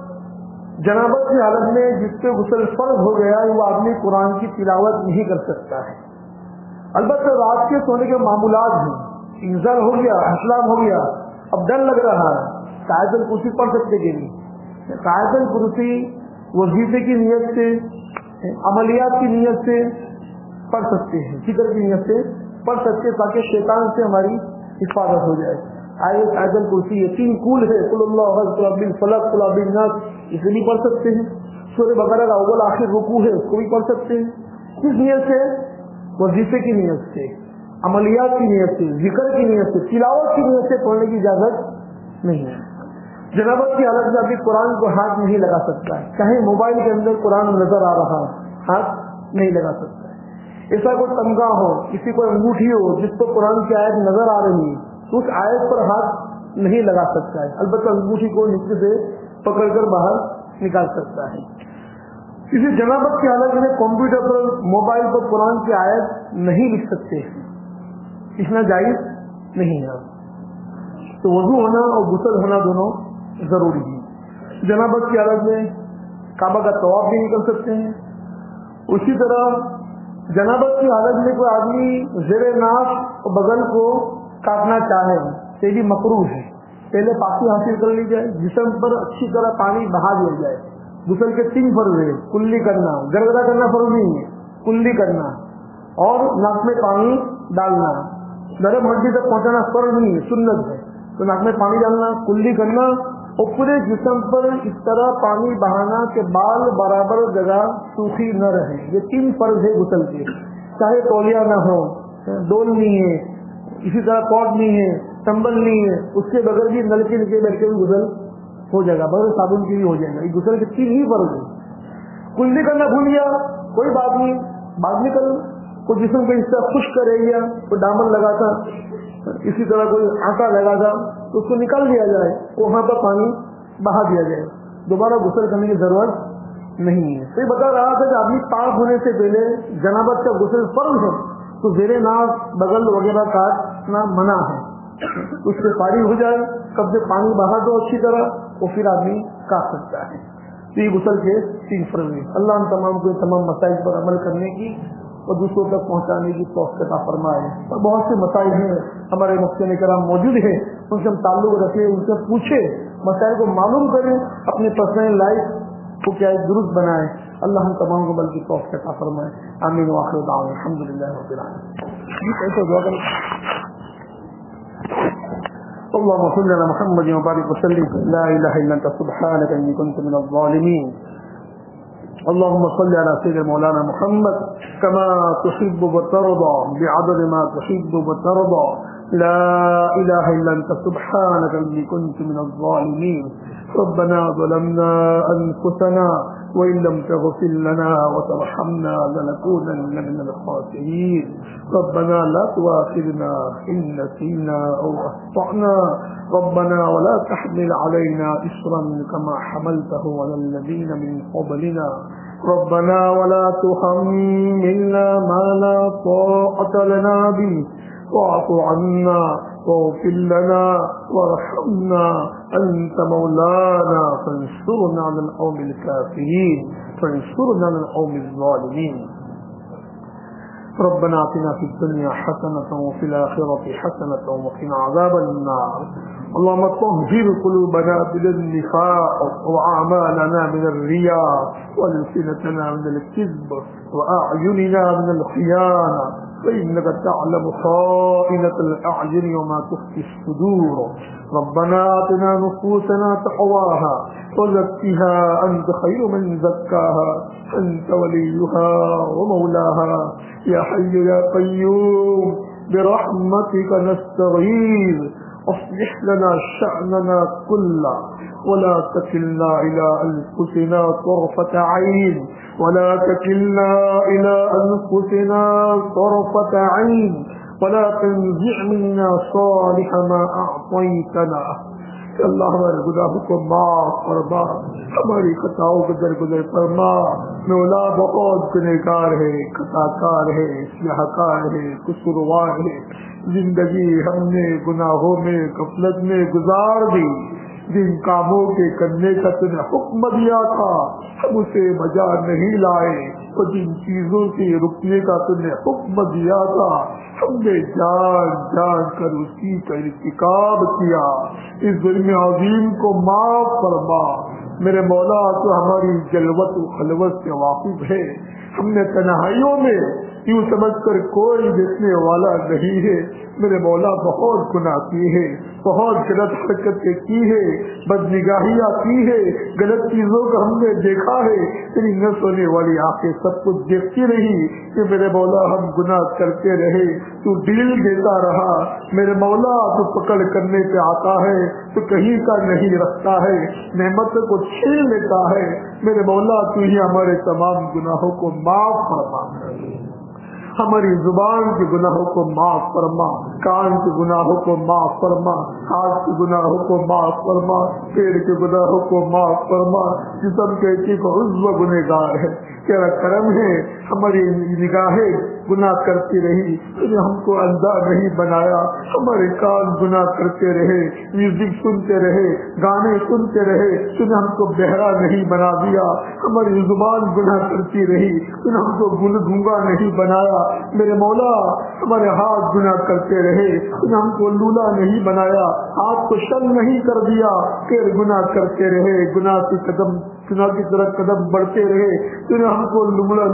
جنابت کی حالت میں جس پہ غسل فرض ہو گیا وہ آدمی قرآن کی تلاوت نہیں کر سکتا ہے. البتہ رات کے سونے کے معمولات ہیں، انزال ہو گیا، اسلام ہو گیا، اب ڈر لگ رہا ہے، آیت الکرسی پڑھ سکتے کہ نہیں؟ آیت الکرسی وظیفے کی نیت سے، عملیات کی نیت سے پڑھ سکتے ہیں، فکر کی نیت سے پڑھ سکتے ہیں تاکہ شیطان سے ہماری حفاظت ہو جائے. آیت آیت الکرسی یہ تین کول ہے، قل اللہ احد، قل رب الفلق، قل رب الناس، اسے بھی پڑھ سکتے ہیں. سورہ بقرہ کا اول آخر رکوع ہے، اس کو بھی پڑھ سکتے ہیں. کس نیت سے؟ وظیفے کی نیت سے، عملیات کی نیت سے، ذکر کی نیت سے، تلاوت کی نیت سے پڑھنے کی اجازت نہیں ہے. جنابت کی حالت میں ابھی قرآن کو ہاتھ نہیں لگا سکتا ہے، چاہے موبائل کے اندر قرآن نظر آ رہا ہے، ہاتھ نہیں لگا سکتا ہے. ایسا کوئی تمغہ ہو، کسی کو انگوٹھی ہو جس کو قرآن کی آیت نظر آ رہی ہے تو اس آیت پر ہاتھ نہیں لگا سکتا ہے. البتہ انگوٹھی کو نیچے سے پکڑ کر باہر نکال سکتا ہے. کسی جنابت کی حالت میں کمپیوٹر پر، موبائل پر قرآن کی آیت نہیں لکھ سکتے، لکھنا جائز نہیں ہے. تو وضو ہونا اور غسل ہونا دونوں ضروری ہے. جنابت کی حالت میں کعبہ کا طواف بھی نہیں کر سکتے ہیں. اسی طرح جنابت کی حالت میں کوئی آدمی زیر ناف اور بغل کو کاٹنا چاہے تو یہ بھی مکروہ ہے. پہلے پاکی حاصل کر لی جائے، جسم پر اچھی طرح پانی بہا دیا جائے. غسل کے تین فرض ہے، کلی کرنا، گرگرا کرنا فرض نہیں ہے، کلی کرنا اور ناک میں پانی ڈالنا. نرم ہڈی تک پہنچانا فرض نہیں ہے، سنت ہے. تو ناک میں پانی ڈالنا، کلی کرنا اور پورے جسم پر اس طرح پانی بہانا کہ بال برابر جگہ سوکھی نہ رہے. یہ تین فرض ہے غسل کے. چاہے تولیہ نہ ہو، ڈول نہیں ہے، اسی طرح پاٹ نہیں ہے، کمبل نہیں ہے، اس کے بغیر بھی نل کے نیچے بیٹھ کے بھی غسل ہو جائے گا، بغیر صابن کی بھی ہو جائے گا. یہ غسل کے تین ہی فرض ہے. کلی کرنا بھول گیا کوئی بات نہیں، بعد میں کر. کوئی جسم کا حصہ خشک رہ گیا، کوئی دامن لگا تھا، اسی طرح کوئی آٹا لگا تھا تو اس کو نکال دیا جائے، وہاں پر پانی بہا دیا جائے، دوبارہ غسل کرنے کی ضرورت نہیں ہے. تو یہ بتا رہا تھا کہ آدمی پاک ہونے سے پہلے جنابت کا غسل فرض ہے تو زیر ناف بغل وغیرہ کاٹنا منع ہے. اس سے فارغ ہو جائے، کب سے پانی بہا دو اچھی طرح اور پھر آدمی کاٹ سکتا ہے. تو یہ غسل کے تین فرض ہیں. اللہ ہم تمام کو تمام مسائل پر عمل کرنے کی اور دوسروں تک پہنچانے کی توفیق عطا فرمائے. اور بہت سے مسائل ہیں ہمارے مفتیان کرام موجود ہیں، ان سے ہم تعلق رکھیں، ان سے پوچھیں، مسائل کو معلوم کریں، اپنی پرسنل لائف کو کیا درست بنائیں. اللہ ہم تمام کو بلکہ توفیق عطا فرمائے. آمین وآخر دعوانا الحمدللہ رب العالمین. اللهم صل على محمد وبارك وسلم. لا اله الا انت سبحانك اني كنت من الظالمين. اللهم صل على سيدنا مولانا محمد كما تحب وترضى بعدد ما تحب وترضى. لا اله الا انت سبحانك اني كنت من الظالمين. ربنا ظلمنا أنفسنا وإن لم تغفر لنا وترحمنا لنكونن من الخاسرين ربنا لا تؤاخذنا إن نسينا أو أخطأنا ربنا ولا تحمل علينا إصرا كما حملته على الذين من قبلنا ربنا ولا تحملنا ما لا طاقة لنا به واعف عنا واغفر لنا وارحمنا أنت مولانا فانصرنا على القوم الكافرين فانصرنا على القوم الظالمين ربنا آتنا في الدنيا حسنة وفي الآخرة حسنة وقنا عذاب النار اللهم طهر قلوبنا من النفاق وأعمالنا من الرياء وألسنتنا من الكذب وأعيننا من الخيانة فإنك تعلم خائنة الأعين وما تخفي الصدور ربنا آتنا نفوسنا تقواها وزكها أنت خير من زكاها أنت وليها ومولاها يا حي يا قيوم برحمتك نستغيث أصلح لنا شأننا كله ولا تكلنا إلى أنفسنا طرفة عين ولا تكلنا إلى أنفسنا طرفة عين ولا تنزع منا صالح ما أعطيتنا اللہ ہمارے گناہوں کو معاف فرما ہماری خطاؤں کو درگزر فرما مولا بہت گنہگار ہے خطا کار ہے سیاہ کار ہے قصوروار ہے زندگی ہم نے گناہوں میں غفلت میں گزار دی جن کاموں کے کرنے کا تم نے حکم دیا تھا ہم اسے بجا نہیں لائے اور جن چیزوں سے رکنے کا تم نے حکم دیا تھا ہم نے جان جان کر اسی کا ارتکاب کیا اس ظلم عظیم کو معاف فرما میرے مولا تو ہماری جلوت و خلوت سے واقف ہے ہم نے تنہائیوں میں یوں سمجھ کر کوئی دیکھنے والا نہیں ہے میرے مولا بہت گناہ کی ہے بہت غلط حرکتیں کی ہے بد نگاہیاں کی ہے غلط چیزوں کو ہم نے دیکھا ہے تیری نہ سونے والی آنکھیں سب کچھ دیکھتی رہی کہ میرے مولا ہم گناہ کرتے رہے تو ڈیل دیتا رہا میرے مولا تو پکڑ کرنے پہ آتا ہے تو کہیں کا نہیں رکھتا ہے نعمت کو چھین لیتا ہے میرے مولا تو ہی ہمارے تمام گناہوں کو معاف فرما ہماری زبان کے گناہوں کو معاف فرما کان کے گناہوں کو معاف فرما ہاتھ کے گناہوں کو معاف فرما پیر کے گناہوں کو معاف فرما جسم کے ایک عضو گنہگار ہے تیرا کرم ہے ہماری نگاہیں گناہ کرتی رہی تم نے ہم کو اندھا نہیں بنایا ہمارے کان گناہ کرتے رہے میوزک سنتے رہے گانے سنتے رہے تم نے ہم کو بہرا نہیں بنا دیا ہماری زبان گناہ کرتی رہی تم نے ہم کو گن گونگا نہیں بنایا میرے مولا ہمارے ہاتھ گناہ کرتے رہے تم نے ہم کو لولا نہیں بنایا ہاتھ کو شل نہیں کر دیا پھر گناہ کرتے رہے گناہ کی قدم گناہ کی طرف قدم بڑھتے رہے تم نے ہم کو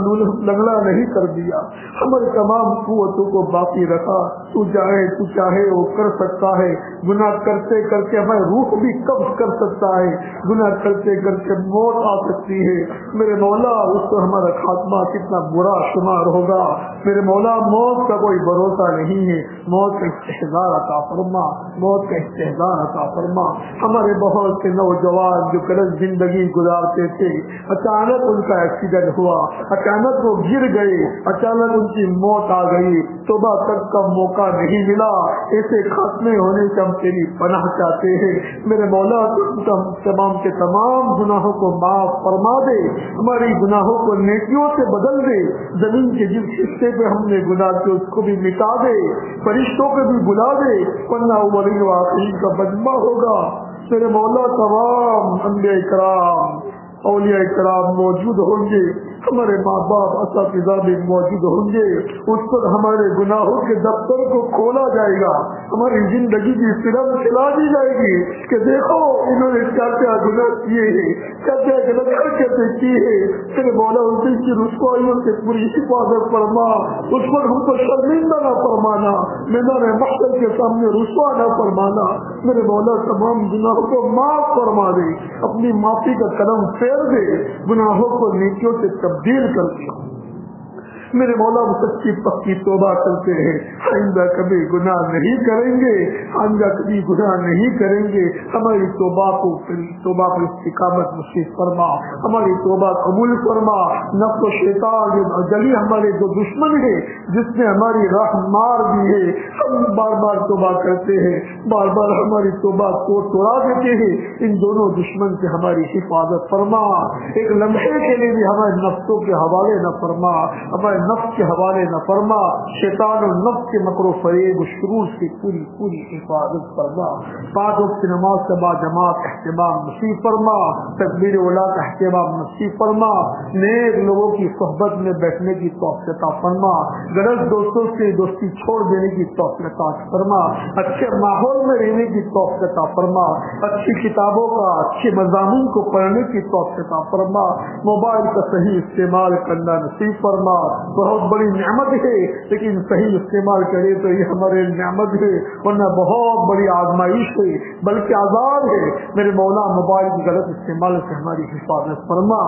لنگڑا نہیں کر دیا ہمارے تمام قوتوں کو باقی رکھا تو چاہے تو چاہے وہ کر سکتا ہے گناہ کرتے کرتے ہمیں روح بھی قبض کر سکتا ہے گناہ کرتے کرتے موت آ سکتی ہے میرے مولا اس کو ہمارا خاتمہ کتنا برا شمار ہوگا میرے مولا موت کا کوئی بھروسہ نہیں ہے موت کا استحضار عطا فرما موت کا استحضار عطا فرما ہمارے بہت سے نوجوان جو غلط زندگی گزارتے تھے اچانک ان کا ایکسیڈنٹ ہوا اچانک وہ گر گئے اچانک ان کی موت آ گئی توبہ تک کا موقع نہیں ملا ایسے خاتمے ہونے سے ہم تیری پناہ چاہتے ہیں میرے مولا تم تمام کے تمام گناہوں کو معاف فرما دے ہماری گناہوں کو نیکیوں سے بدل دے زمین کے جس حصے پہ ہم نے گناہ کیا اس کو بھی مٹا دے فرشتوں کو بھی بلا دے ورنہ اولین و آخرین کا مجمع ہوگا میرے مولا تمام انبیاء کرام اولیاء کرام موجود ہوں گے ہمارے ماں باپ اساتذہ بھی موجود ہوں گے اس پر ہمارے گناہوں کے دفتر کو کھولا جائے گا ہماری زندگی کی فلم کھلا دی جائے گی کہ دیکھو انہوں نے کیا کیا گناہ کیے ہیں کیا کیا غلط حرکتیں کی ہے تیرے مولا ان کی رسوائیوں سے پوری حفاظت فرما اس پر ہم کو شرمندہ نہ فرمانا میدان محشر کے سامنے رسوا نہ فرمانا میرے مولا تمام گناہوں کو معاف فرما دے اپنی معافی کا قدم پھیر دے گناہوں کو نیکیوں سے تبدیل کر دے میرے مولا وہ سچی پکی توبہ کرتے ہیں، آئندہ کبھی گناہ نہیں کریں گے، آئندہ کبھی گناہ نہیں کریں گے. ہماری توبہ کو توبہ پر استقامت نصیب فرما، ہماری توبہ قبول فرما. نفس و شیطان جلی ہمارے جو دشمن ہے جس نے ہماری راہ مار دی ہے، ہم بار بار توبہ کرتے ہیں، بار بار ہماری توبہ کو توڑا دیتے ہیں. ان دونوں دشمن سے ہماری حفاظت فرما. ایک لمحے کے لیے بھی ہمارے نفسوں کے حوالے نہ فرما، ہمارے نفس کے حوالے نہ فرما. شیطان اور نفس کے مکر و فریب و شرور سے پوری پوری حفاظت فرما. پانچ وقت کی نماز کے بعد جماعت اہتمام نصیب فرما، تکبیر اولیٰ کا اہتمام نصیب فرما. نیک لوگوں کی صحبت میں بیٹھنے کی توفیق عطا فرما، غلط دوستوں سے دوستی چھوڑ دینے کی توفیق عطا فرما، اچھے ماحول میں رہنے کی توفیق عطا فرما، اچھی کتابوں کا اچھے مضامین کو پڑھنے کی توفیق عطا فرما. موبائل کا صحیح استعمال کرنا نصیب فرما. بہت بڑی نعمت ہے لیکن صحیح استعمال کرے تو یہ ہمارے نعمت ہے، ورنہ بہت بڑی آزمائش ہے بلکہ عذاب ہے. میرے مولا موبائل کی غلط استعمال سے ہماری حفاظت فرما.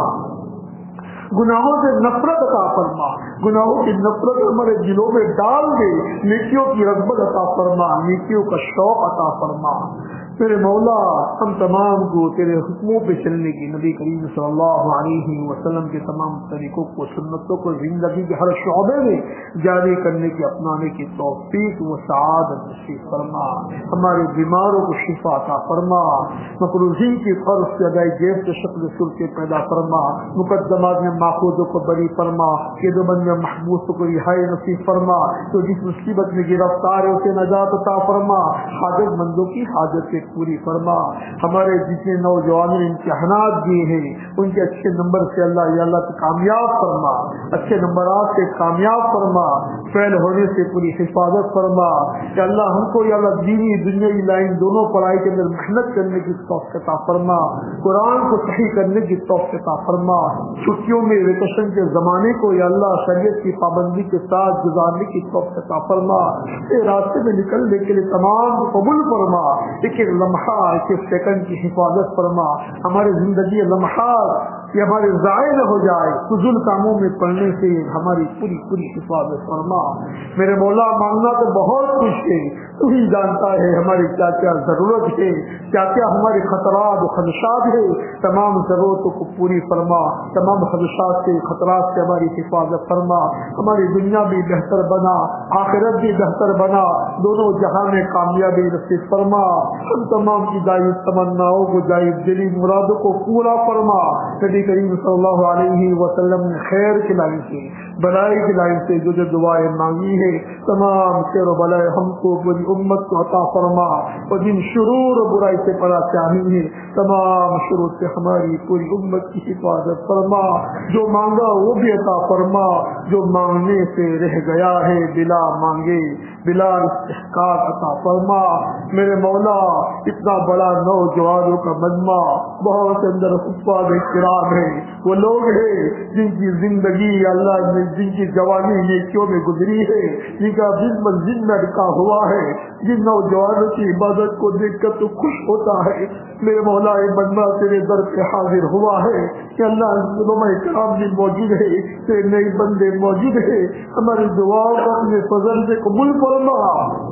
گناہوں سے نفرت عطا فرما، گناہوں کی نفرت ہمارے دلوں میں ڈال دے. نیکیوں کی رغبت عطا فرما، نیکیوں کا شوق عطا فرما. میرے مولا ہم تمام کو تیرے حکموں پہ چلنے کی، نبی کریم صلی اللہ علیہ وسلم کے تمام طریقوں کو، سنتوں کو زندگی کے ہر شعبے میں جاری کرنے کی، اپنانے کی توفیق و سعادت نصیب فرما. ہمارے بیماروں کو شفا عطا فرما، مقروضین کی قرض سے ادائی جیب سے شکل صورت پیدا فرما، مقدمات میں ماخوذوں کو بری فرما، کہ جو بندے محبوس کو رہائی نصیب فرما، تو جس مصیبت میں گرفتار ہے اسے نجات عطا فرما. حاجت مندوں کی حاجت سے پوری فرما. ہمارے جتنے نوجوانوں نے امتحانات دیے ہیں ان کے اچھے نمبر سے اللہ یا اللہ کامیاب فرما، اچھے نمبرات سے کامیاب فرما، فیل ہونے سے پوری حفاظت فرما. کہ اللہ ہم کو یا اللہ دینی دنیاوی لائن دونوں پڑھائی کے اندر محنت کرنے کی توفیق عطا فرما، قرآن کو صحیح کرنے کی توفیق عطا فرما. چھٹیوں میں ویکیشن کے زمانے کو یا اللہ شریعت کی پابندی کے ساتھ گزارنے کی توفیق عطا فرما. اس راستے میں نکلنے کے لیے تمام قبول فرما. ایک ایک لمحہ ایک ایک سیکنڈ کی حفاظت فرما. ہماری زندگی لمحات یہ ہمارے ضائع نہ ہو جائے، فضول کاموں میں پڑنے سے ہماری پوری پوری حفاظت فرما. میرے مولا مانگنا تو بہت کچھ ہے، تو ہی جانتا ہے ہماری کیا کیا ضرورت ہے، کیا کیا ہمارے خطرات و خدشات ہے. تمام ضرورتوں کو پوری فرما، تمام خدشات سے خطرات سے ہماری حفاظت فرما. ہماری دنیا بھی بہتر بنا، آخرت بھی بہتر بنا، دونوں جہاں میں کامیابی نصیب فرما. ہم تمام کی جائز تمناؤں کو، جائز دلی مرادوں کو پورا فرما. نبی کریم صلی اللہ علیہ وسلم نے خیر کی لائن سے، بلائی کی لائن سے جو جو دعائیں مانگی ہے، تمام خیر و بلائے ہم کو پوری امت کو عطا فرما. اور جن شرور و برائی سے پڑا چاہیے ہے تمام شرور سے ہماری پوری امت کی حفاظت فرما. جو مانگا وہ بھی عطا فرما، جو مانگنے سے رہ گیا ہے بلا مانگے بلا استحقاق عطا فرما. میرے مولا اتنا بڑا نوجوانوں کا مجمع، بہت اندر حفاظ کرام ہے، وہ لوگ ہیں جن کی زندگی اللہ نے، جن کی جوانی نیکیوں میں گزری ہے، جن کا جسم جن میں رکا ہوا ہے، جن نوجوانوں کی عبادت کو دیکھ کر تو خوش ہوتا ہے. میرے مولا ایک بندہ تیرے در پہ حاضر ہوا ہے کہ اللہ علماء کرام بھی موجود ہے، تیرے نئے بندے موجود ہے، ہماری دعاؤں کو اپنے فضل سے قبول فرما.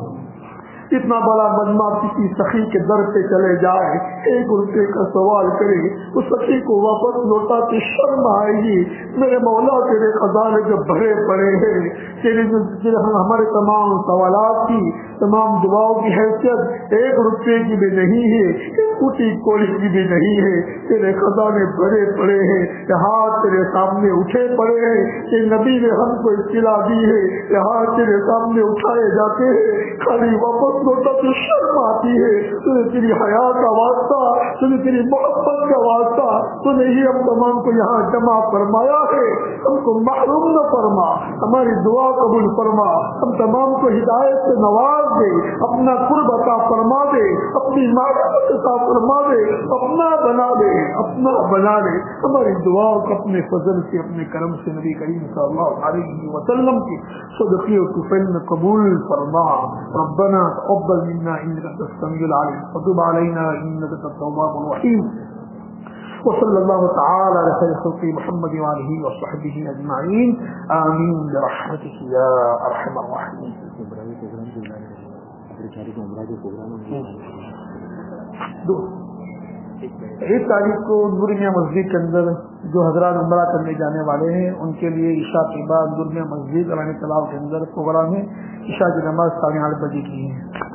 اتنا بڑا مجمع کسی سخی کے در پہ چلے جائے، ایک روپے کا سوال کرے تو سخی کو واپس لوٹا کے شرم آئے گی. میرے مولا تیرے خزانے جو بھرے پڑے ہیں، تیرے ہمارے تمام سوالات کی، تمام دعاؤں کی حیثیت ایک روپے کی بھی نہیں ہے، کوٹی کوڑی کی بھی نہیں ہے. تیرے خزانے بھرے پڑے ہیں، ہاتھ تیرے سامنے اٹھے پڑے ہیں کہ نبی نے ہم کو اطلاع دی ہے، ہاتھ تیرے سامنے اٹھائے جاتے ہیں، خالی واپس لوٹا تو شرم آتی ہے. تجھے تیری حیا کا واسطہ، تجھے تیری محبت کا واسطہ، تو نے ہی ہم تمام کو یہاں جمع فرمایا ہے، ہم کو محروم نہ فرما. ہماری دعا قبول فرما، ہم تمام کو ہدایت سے نواز دے، اپنا قرب عطا فرما دے، اپنی معرفت عطا فرما دے، اپنا بنا دے، اپنا بنا دے. ہماری دعا کو اپنے فضل سے، اپنے کرم سے نبی کریم صلی اللہ علیہ وسلم کی صدقے و طفیل میں قبول فرما. ربنا تقبل منا انك انت السميع العليم وتب علينا انك انت التواب الرحيم وصلی اللہ تعالی علی خیر خلق محمد وآلہ وصحبہ اجمعین آمین برحمتک یا ارحم الراحمین. ایک تاریخ کو نور میاں مسجد کے اندر جو حضرات عمرہ کرنے جانے والے ہیں ان کے لیے عشاء کے بعد نور میاں مسجد علیہ تلاو کے اندر پروگرام ہے. عشاء کی نماز ساڑھے آٹھ بجے کی ہے.